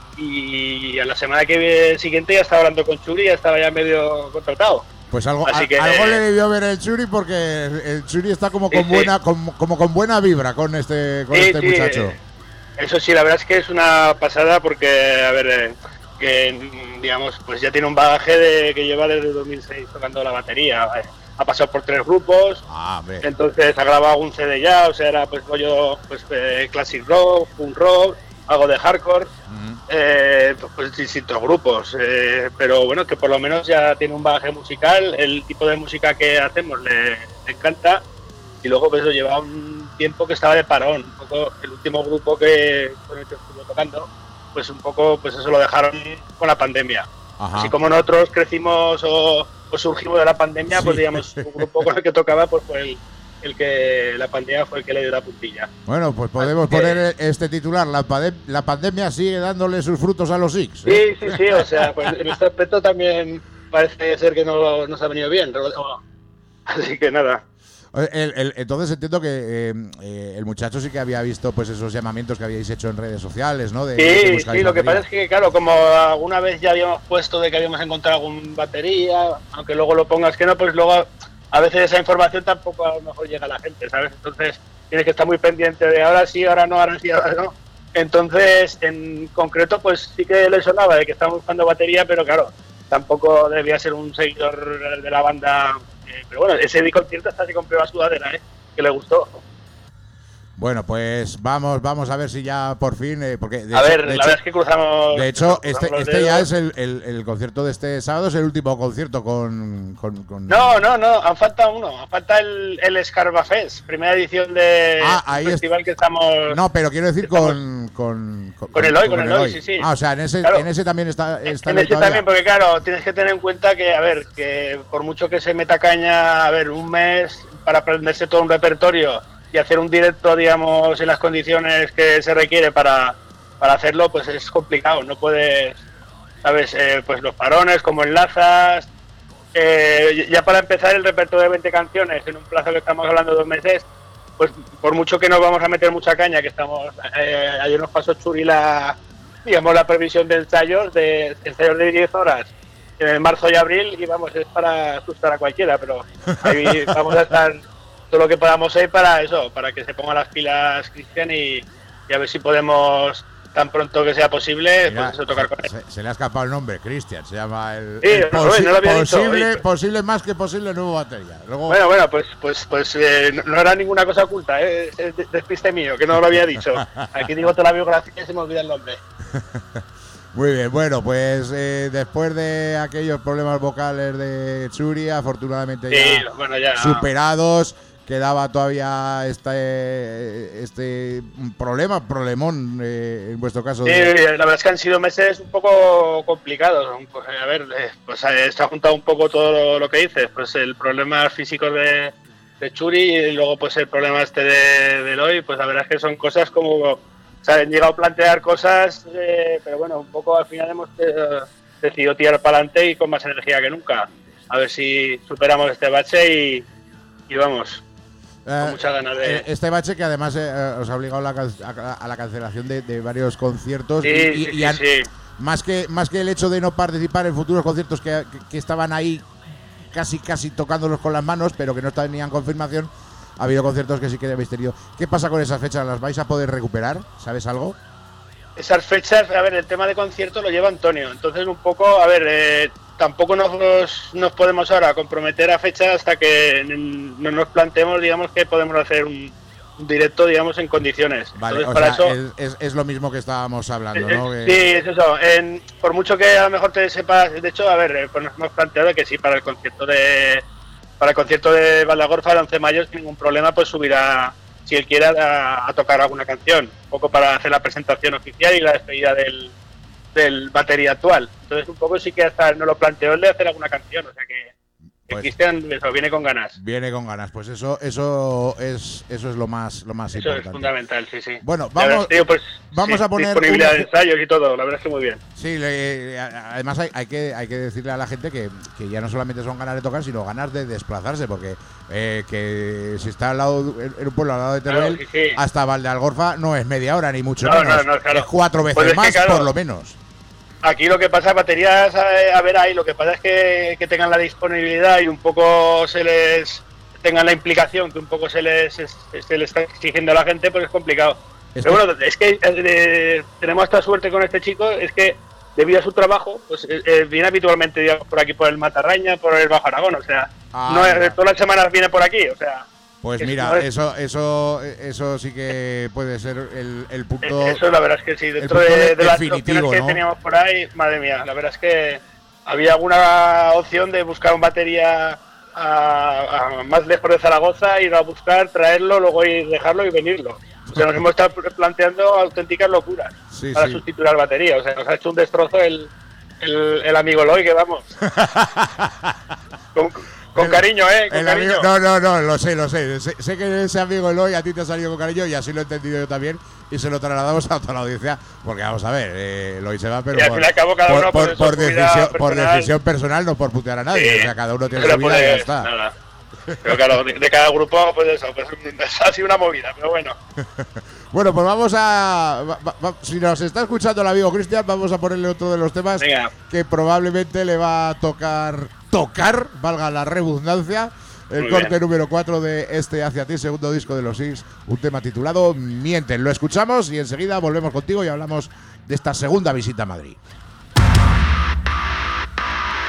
Y a la semana que siguiente ya estaba hablando con Churi, ya estaba ya medio contratado. Pues algo, Así a- que- algo le debió ver el Churi, porque el, el Churi está como Sí, con sí. buena como, como con buena vibra con este con Sí, este sí, muchacho. eh, Eso sí, la verdad es que es una pasada porque, a ver, eh, que mm, digamos, pues ya tiene un bagaje de que lleva desde dos mil seis tocando la batería. eh, Ha pasado por tres grupos, Ah, hombre. entonces ha grabado un C D ya, o sea, era pues rollo pues, eh, classic rock, punk rock, algo de hardcore, eh, pues distintos grupos, eh, pero bueno, que por lo menos ya tiene un bagaje musical, el tipo de música que hacemos le, le encanta. Y luego pues eso lleva un tiempo que estaba de parón, un poco el último grupo que con el que estuvo tocando, pues un poco pues eso lo dejaron con la pandemia. Ajá. Así como nosotros crecimos o, o surgimos de la pandemia, Sí. pues digamos un grupo con el que tocaba pues fue el, el que la pandemia fue el que le dio la puntilla. Bueno, pues podemos que- poner este titular: la, pade- la pandemia sigue dándole sus frutos a los Six. ¿eh? Sí, sí, sí, o sea, pues en este aspecto también parece ser que no nos ha venido bien. Así que nada. El- el- entonces entiendo que eh, eh, el muchacho sí que había visto pues esos llamamientos que habíais hecho en redes sociales, ¿no? De, de que Sí, buscáis sí, lo que batería. pasa es que, claro, como alguna vez ya habíamos puesto de que habíamos encontrado algún batería, aunque luego lo pongas que no, pues luego a veces esa información tampoco a lo mejor llega a la gente, ¿sabes? Entonces tienes que estar muy pendiente de ahora sí, ahora no, ahora sí, ahora no. Entonces, en concreto, pues sí que le sonaba de que estábamos buscando batería, pero claro, tampoco debía ser un seguidor de la banda. Eh, pero bueno, ese concierto hasta se compró la sudadera, ¿eh? Que le gustó. Bueno, pues vamos vamos a ver si ya por fin, eh, porque de a hecho, ver, de la hecho, verdad es que cruzamos. De hecho, cruzamos este, los este ya dedos. es el, el, el concierto de este sábado, es el último concierto con... con, con... No, no, no, han faltado uno, han faltado el, el Scarbafest, primera edición de Ah, ahí festival es... que estamos... No, pero quiero decir con... Con, con, con Eloy, con Eloy, sí, sí. Ah, o sea, en ese, Claro. en ese también está... está En Eloy ese todavía. también, porque claro, tienes que tener en cuenta que, a ver, que por mucho que se meta caña, a ver, un mes para aprenderse todo un repertorio y hacer un directo, digamos, en las condiciones que se requiere para, para hacerlo, pues es complicado, no puedes, ¿sabes? Eh, pues los parones, cómo enlazas, eh, ya para empezar el repertorio de veinte canciones en un plazo que estamos hablando de dos meses, pues por mucho que nos vamos a meter mucha caña, que estamos, eh, ayer nos pasó Churi la, digamos, la previsión de ensayos, de ensayos de diez horas en marzo y abril, y vamos, es para asustar a cualquiera, pero ahí vamos a estar todo lo que podamos ir para eso, para que se pongan las pilas Cristian y, y a ver si podemos, tan pronto que sea posible, Mira, pues eso, tocar con él. se, se le ha escapado el nombre, Cristian, se llama el, Sí, el no, no lo había dicho, posible, oye. posible más que posible nuevo batería. Luego, Bueno, bueno, pues pues pues eh, no, no era ninguna cosa oculta, ¿eh? Es de- despiste mío, que no lo había dicho. Aquí digo toda la biografía y se me olvida el nombre. Muy bien, bueno, pues eh, después de aquellos problemas vocales de Churi, afortunadamente Sí, ya bueno, ya. superados, quedaba todavía este este problema, problemón eh, en vuestro caso. Sí, de- la verdad es que han sido meses un poco complicados. Pues, a ver, eh, pues eh, se ha juntado un poco todo lo, lo que dices. Pues el problema físico de, de Churi y luego pues el problema este de, de Eloy. Pues la verdad es que son cosas como... O sea, han llegado a plantear cosas, eh, pero bueno, un poco al final hemos eh, decidido tirar para adelante y con más energía que nunca. A ver si superamos este bache y, y vamos, Eh, con muchas ganas de... eh, Este bache que además eh, os ha obligado la can- a, a la cancelación de, de varios conciertos Sí, y, y- sí, y sí, han- sí. más que más que el hecho de no participar en futuros conciertos que, que- que estaban ahí casi casi tocándolos con las manos, pero que no tenían confirmación, ha habido conciertos que sí que habéis tenido. ¿Qué pasa con esas fechas? ¿Las vais a poder recuperar? ¿Sabes algo? Esas fechas, a ver, el tema de concierto lo lleva Antonio. Entonces, un poco, a ver, eh, tampoco nos, nos podemos ahora comprometer a fechas hasta que no nos planteemos, digamos, que podemos hacer un, un directo, digamos, en condiciones. Vale, Entonces, o para sea, eso, es, es- es lo mismo que estábamos hablando, eh, ¿no? eh, Que- sí, es eso. En- por mucho que a lo mejor te sepas, de hecho, a ver, eh, pues nos hemos planteado que sí, para el concierto de para el concierto de Valdagorfa el once de mayo, sin ningún problema, pues subirá, si él quiere, a, a tocar alguna canción, un poco para hacer la presentación oficial y la despedida del, del batería actual. Entonces, un poco sí que hasta no lo planteó el de hacer alguna canción, o sea que, que Pues- Cristian eso, viene con ganas. Viene con ganas, pues eso eso es eso es lo más lo más Eso es importante. fundamental, sí, sí. Bueno, La verdad, vamos- tío, pues, vamos sí, a poner disponibilidad un- de ensayos y todo, la verdad es que muy bien. Sí, le- a- además hay, hay que hay que decirle a la gente que, que ya no solamente son ganas de tocar, sino ganas de desplazarse, porque eh, que si está al lado en en un pueblo al lado de Teruel, Claro, sí, sí. hasta Valdealgorfa no es media hora ni mucho No, menos, no, no, claro. es cuatro veces Pues es que, más claro, por lo menos. Aquí lo que pasa, baterías, a, a ver ahí, lo que pasa es que, que tengan la disponibilidad y un poco se les tengan la implicación que un poco se les se les está exigiendo a la gente, pues es complicado. Es Pero que- bueno, es que eh, eh, tenemos esta suerte con este chico, es que debido a su trabajo, pues eh, eh, viene habitualmente, digamos, por aquí por el Matarraña, por el Bajo Aragón, o sea, Ah, no es- mira. todas las semanas viene por aquí, o sea. Pues es- mira, no es- eso eso eso sí que puede ser el, el punto. Eh, Eso la verdad es que sí, dentro el punto de, de- de las definitivo, opciones que ¿no? teníamos por ahí, madre mía, la verdad es que había alguna opción de buscar un batería a, a más lejos de Zaragoza, ir a buscar, traerlo, luego ir dejarlo y venirlo. O sea, nos hemos estado planteando auténticas locuras Sí, para sí. sustituir al batería. O sea, nos ha hecho un destrozo el, el, el amigo Loy, que vamos. con, con cariño, ¿eh? Con El cariño. amigo- no, no, no, lo sé, lo sé. sé. sé que ese amigo Eloy a ti te ha salido con cariño y así lo he entendido yo también. Y se lo trasladamos a toda la audiencia. Porque vamos a ver, eh, Eloy se va, pero Y al por, fin y al cabo cada por- uno, por- pues, por su vida decisión, por personal. decisión personal, no por putear a nadie. Sí. O sea, cada uno tiene No su le vida y ya puede- está. nada. Pero claro, de, de cada grupo, pues eso, pues ha sido una movida, pero bueno. Bueno, pues vamos a. va- va- va- si nos está escuchando el amigo Cristian, vamos a ponerle otro de los temas Venga. que probablemente le va a tocar. Tocar, valga la redundancia. El Muy corte bien. número cuatro de este Hacia ti, segundo disco de los Six, un tema titulado Mienten. Lo escuchamos y enseguida volvemos contigo y hablamos de esta segunda visita a Madrid.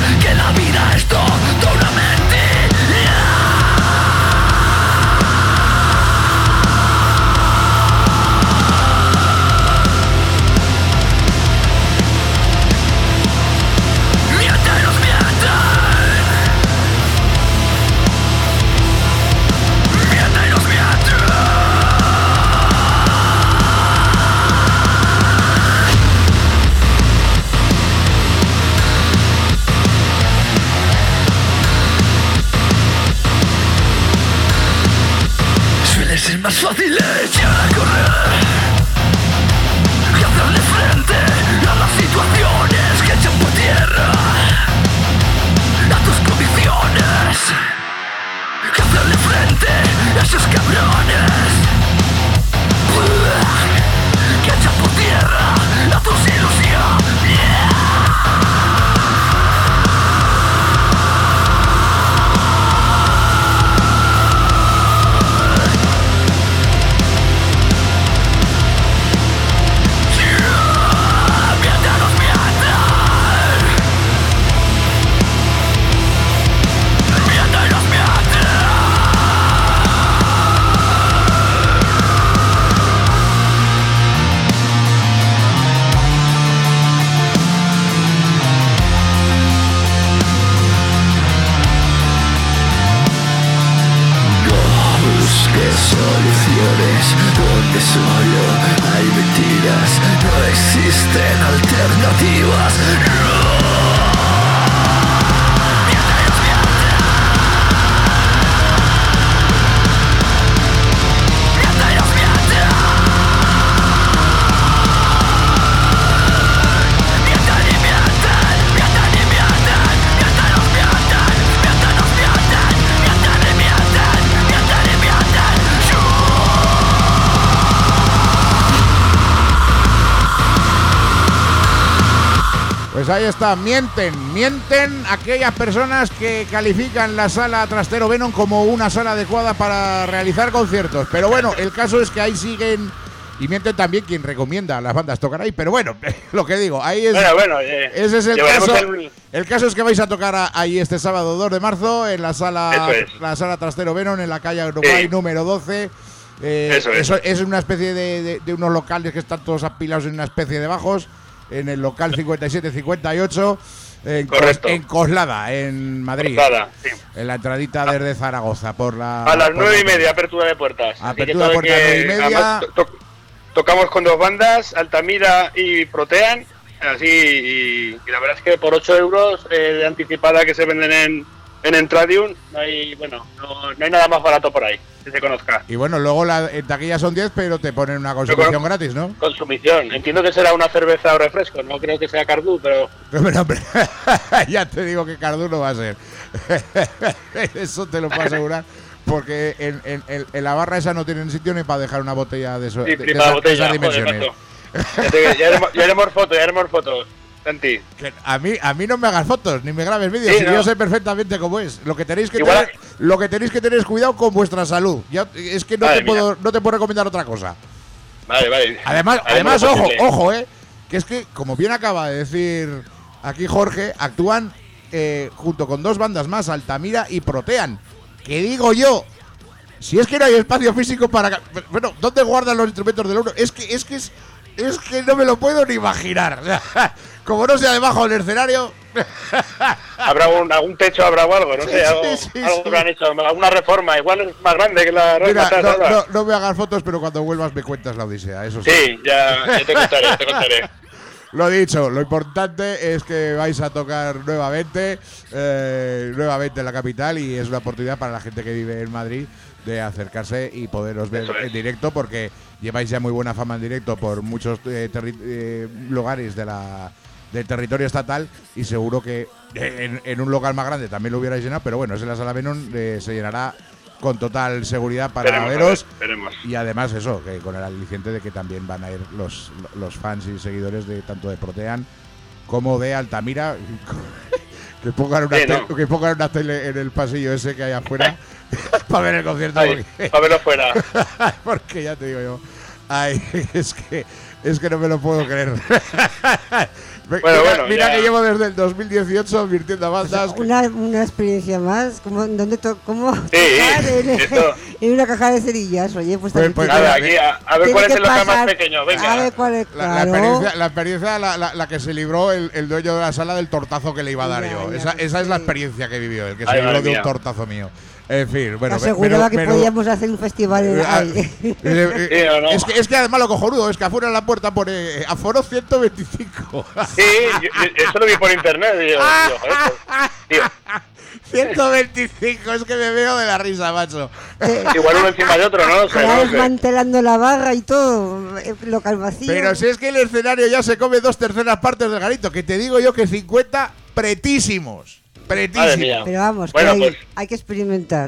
que la vida es toda una mentira. Mienten, nos mienten. Mienten, nos mienten. Suele ser más fácil echar a correr que hacerle frente a las situaciones que echan por tierra a tus convicciones, que hacerle frente a esos cabrones que echan por tierra a tus ilusiones. Soluciones donde solo hay mentiras, no existen alternativas. Pues ahí está, mienten, mienten aquellas personas que califican la sala Trastero Venom como una sala adecuada para realizar conciertos. Pero bueno, el caso es que ahí siguen y mienten también quien recomienda a las bandas tocar ahí. Pero bueno, lo que digo, ahí es. Bueno, bueno, eh, ese es el caso. El... el caso es que vais a tocar a, ahí este sábado dos de marzo en la sala, es. la sala Trastero Venom en la calle Uruguay sí. número doce. Eh, eso es. Eso es una especie de, de, de unos locales que están todos apilados en una especie de bajos. En el local cincuenta y siete cincuenta y ocho en, Cos, en Coslada, en Madrid. Coslada, sí. En la entradita desde Zaragoza. por la A las por nueve la... y media, apertura de puertas. Apertura de puertas nueve y media. To to tocamos con dos bandas, Altamira y Protean. Así, y, y la verdad es que por ocho euros eh, de anticipada que se venden en, en Entradium, no hay, bueno, no, no hay nada más barato por ahí, que se conozca. Y bueno, luego la en taquilla son diez, pero te ponen una consumición con, gratis, ¿no? Consumición. Entiendo que será una cerveza o refresco, no creo que sea Cardú, pero... Hombre, hombre, ya te digo que Cardú no va a ser. Eso te lo puedo asegurar. Porque en, en, en, en la barra esa no tienen sitio ni para dejar una botella de, eso, sí, de, de, esa, botella, de esas joder, dimensiones. Ya, te, ya, haremos, ya haremos fotos, ya haremos fotos. Santi. Que a mí a mí no me hagas fotos ni me grabes vídeos, sí, si no. yo sé perfectamente cómo es. Lo que tenéis que Igual, tener, lo que tenéis que tener es cuidado con vuestra salud. Ya, es que no te puedo no te puedo recomendar otra cosa. Vale, vale. Además, además ojo, ojo, eh, que es que como bien acaba de decir aquí Jorge, actúan eh, junto con dos bandas más, Altamira y Protean. Que digo yo, si es que no hay espacio físico para, bueno, ¿dónde guardan los instrumentos del uno? Es que es que es Es que no me lo puedo ni imaginar. Como no sea debajo del escenario. Habrá un, algún techo, habrá o algo, no sí, sé, algo, sí, sí, algo sí. que han hecho, alguna reforma, igual es más grande que la Mira, reforma. no, no, no me hagas fotos, pero cuando vuelvas me cuentas la odisea, eso sí. Sí, ya, ya te contaré, te contaré. Lo dicho, lo importante es que vais a tocar nuevamente, eh, nuevamente en la capital, y es una oportunidad para la gente que vive en Madrid de acercarse y poderos ver en directo, porque lleváis ya muy buena fama en directo por muchos eh, eh, lugares de la, del territorio estatal, y seguro que en, en un local más grande también lo hubierais llenado, pero bueno, es en la Sala Venom, eh, se llenará con total seguridad para veremos, veros, veremos. Y además eso, que con el aliciente de que también van a ir los, los fans y seguidores de tanto de Protean como de Altamira. Que pongan una, sí, no. tele, que pongan una tele en el pasillo ese que hay afuera para ver el concierto. Ay, porque, para verlo fuera. porque ya te digo yo, Ay, es que, es que no me lo puedo creer. Bueno, mira bueno, mira ya. que llevo desde el dos mil dieciocho advirtiendo a bandas. O sea, una, una experiencia más. ¿Cómo, ¿Dónde to, cómo Sí, tocar en, esto. en una caja de cerillas? Oye, pues, Pues- también pues tiene- Nada, aquí a, a ver tiene cuál es que el local más pasar- pequeño, venga. A ver cuál es, La, la claro. experiencia, la, experiencia la, la, la que se libró el, el dueño de la sala del tortazo que le iba a dar Ya, yo. ya, esa, pues esa es la sí. experiencia que vivió, el que se Ay, libró madre de un mía. tortazo mío. En fin, bueno. Aseguraba que pero- podíamos hacer un festival en Eh, ah, ahí. eh, eh, Sí, o no. es, que, es que además lo cojonudo es que afuera en la puerta pone eh, aforo ciento veinticinco. Sí, yo, yo- eso lo vi por internet. Y digo, tío, joder, pues, tío, ciento veinticinco, es que me veo de la risa, macho. igual uno encima de otro, ¿no? O sea, Ya no sé. desmantelando la barra y todo, eh, local vacío. Pero si es que el escenario ya se come dos terceras partes del garito, que te digo yo que cincuenta pretísimos. Madre Pretísimos. mía. Pero vamos, Bueno, que hay, pues- hay que experimentar.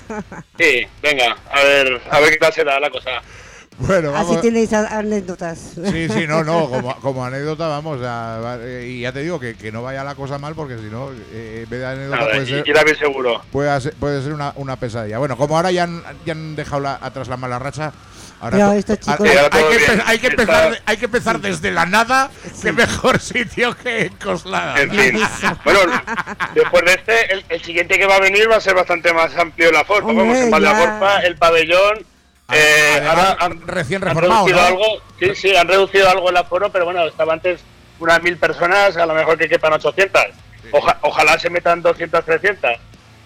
Sí, venga, a ver, a ver qué tal se da la cosa. Bueno, Así vamos. tenéis a- anécdotas. Sí, sí, no, no, como, como anécdota, vamos, a- va- eh, y ya te digo que, que no vaya la cosa mal, porque si no, eh, en vez de anécdota Nada, puede y, ser, y David seguro. puede ser, puede ser una, una pesadilla. Bueno, como ahora ya han, ya han dejado la- atrás la mala racha, ahora Pero to- estos chicos- hay, Sí, ahora hay todo que, bien. empe- hay que Está- empezar, de- hay que empezar desde la nada, qué mejor sitio que en Coslada. En fin. Bueno, después de este, el, el siguiente que va a venir va a ser bastante más amplio el aforo. Hombre, Vamos, en ya. Valdeagorfa, el pabellón. Eh, Además, ahora han, recién han reformado, reducido ¿no? algo. Sí, sí, han reducido algo el aforo, pero bueno, estaba antes unas mil personas, a lo mejor que quepan ochocientas. Oja- ojalá se metan doscientas, trescientas.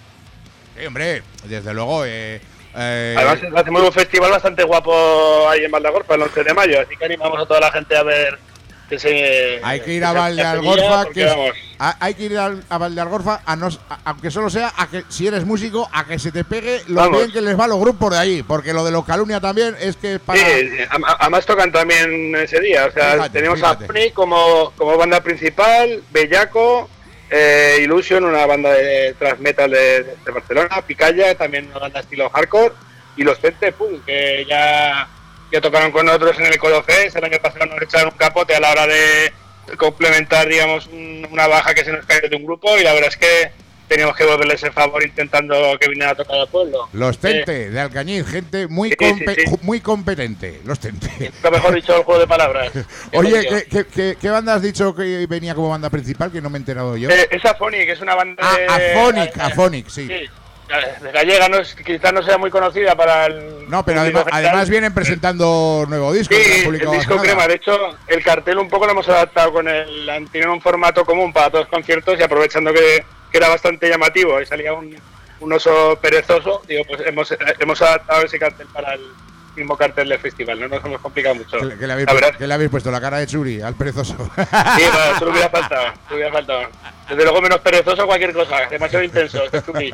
Sí, hombre, desde luego. Eh, eh, Además, hacemos un festival bastante guapo ahí en Valdeagorfa, el once de mayo, así que animamos a toda la gente a ver que se... hay que ir que a se- Valdealgorfa, porque, que es- vamos, a- hay que ir al- a Valdealgorfa, a no, a- aunque solo sea, a que si eres músico, a que se te pegue lo Vamos. bien que les va a los grupos de allí, porque lo de los Calunia también es que es para... Sí, am- además tocan también ese día. O sea, Fíjate, tenemos fíjate. a Free como, como banda principal, Bellaco, eh, Illusion, una banda de thrash metal de, de Barcelona, Picaya, también una banda estilo hardcore, y los Tente Punk, que ya, ya tocaron con nosotros en el Colo Fest. El año pasado nos echaron un capote a la hora de complementar, digamos, un- una baja que se nos cayó de un grupo, y la verdad es que teníamos que devolverles el favor intentando que vinieran a tocar al pueblo. Los Eh, Tente de Alcañiz, gente muy, Sí, sí, compe- sí. ju- muy competente, los Tente. nunca mejor dicho el juego de palabras. Oye, Qué ¿qué, qué, qué- qué banda has dicho que venía como banda principal, que no me he enterado yo? Eh, es Aphonic, es una banda Ah, de... Aphonic, eh, Aphonic, sí. Sí, de gallega, no es, quizás no sea muy conocida para el... No, pero público además, general. además vienen presentando nuevo disco. Sí, que no han el publicado disco hace nada. crema. De hecho, el cartel un poco lo hemos adaptado con el... Tienen un formato común para todos los conciertos, y aprovechando que, que era bastante llamativo y salía un, un oso perezoso, digo, pues hemos, hemos adaptado ese cartel para el mismo cartel del festival. No nos hemos complicado mucho. Que, que le habéis, La verdad pu- que le habéis puesto la cara de Churi al perezoso. Sí, bueno, eso le hubiera faltado, le hubiera faltado. Desde luego menos perezoso cualquier cosa, demasiado intenso, este Chumi.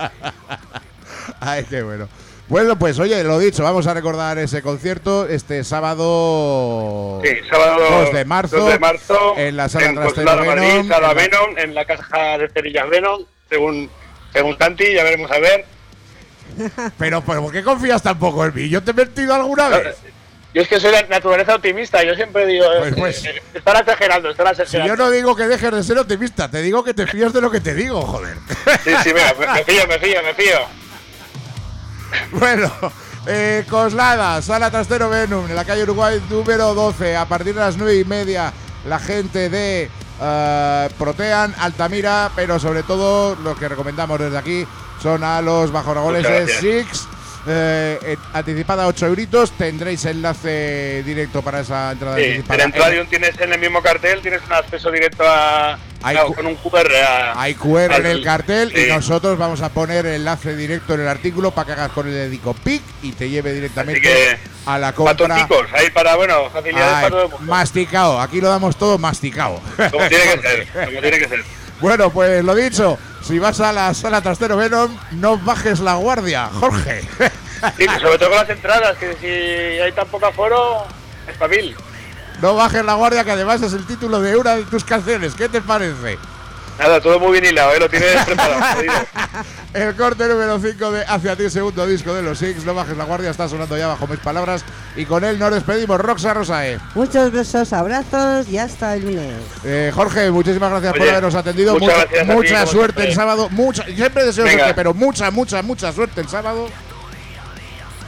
Ay, qué bueno. Bueno, pues oye, lo dicho, vamos a recordar ese concierto este sábado, Sí, sábado dos de marzo, dos de marzo en la sala en Trastero Coslada Madrid, Venom, sala en la- Venom, en la caja de cerillas Venom, según, según Tanti, ya veremos a ver. Pero, pero ¿por qué confías tan poco en mí? ¿Yo te he mentido alguna vez? Yo es que soy de naturaleza optimista, yo siempre digo, Pues, eh, pues. eh, están exagerando, están Si exagerando. yo no digo que dejes de ser optimista, te digo que te fías de lo que te digo, joder. Sí, sí, mira, me, me fío, me fío, me fío. Bueno, eh, Coslada, sala Trastero Venom, en la calle Uruguay número doce, a partir de las nueve y media, la gente de eh, Protean, Altamira, pero sobre todo lo que recomendamos desde aquí son a los bajoragoneses Muchas Six. Eh, eh, anticipada ocho euritos, tendréis enlace directo para esa entrada Sí, anticipada. en Entradium tienes en el mismo cartel, tienes un acceso directo a, Hay a- cu- con un Q R. A, Hay Q R en al- el cartel y sí. nosotros vamos a poner el enlace directo en el artículo para que hagas con el dedico pic y te lleve directamente Así que, a la compra. Patonticos, ahí para, bueno, facilidades Ay, para todo el mundo. masticado, aquí lo damos todo masticado. Como tiene que ser, como tiene que ser. Bueno, pues lo dicho, si vas a la sala Trastero Venom, no bajes la guardia, Jorge. Sí, sobre todo con las entradas, que si hay tan poco aforo, es pabil. No bajes la guardia, que además es el título de una de tus canciones. ¿Qué te parece? Nada, todo muy bien hilado, ¿eh? Lo tienes preparado. jodido. El corte número cinco de Hacia ti, segundo disco de los Six. No bajes la guardia, está sonando ya bajo mis palabras. Y con él nos despedimos. Roxa Rosae. Muchos besos, abrazos y hasta el lunes. Eh, Jorge, muchísimas gracias Oye, por habernos atendido. muchas Mucha, gracias a ti, mucha como suerte siempre. el sábado. Mucha, siempre deseo Venga. suerte, pero mucha, mucha, mucha suerte el sábado.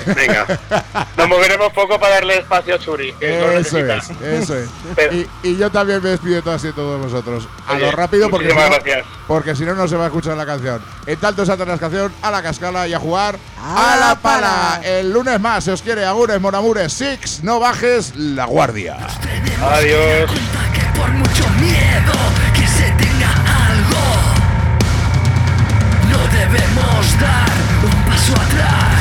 Venga. Nos moveremos poco para darle espacio a Churi. Que lo Eso es, necesita. eso es. Pero- Y, y yo también me despido de todas y todos vosotros. A Oye, lo rápido, porque si, muchísimas no, gracias. porque si no, no se va a escuchar la canción. En tanto, esa la canción, a la cascala y a jugar ¡A la pala! El lunes más, se os quiere, agures, monamures, six, no bajes la guardia. Adiós. Que por mucho miedo que se tenga algo, no debemos dar un paso atrás.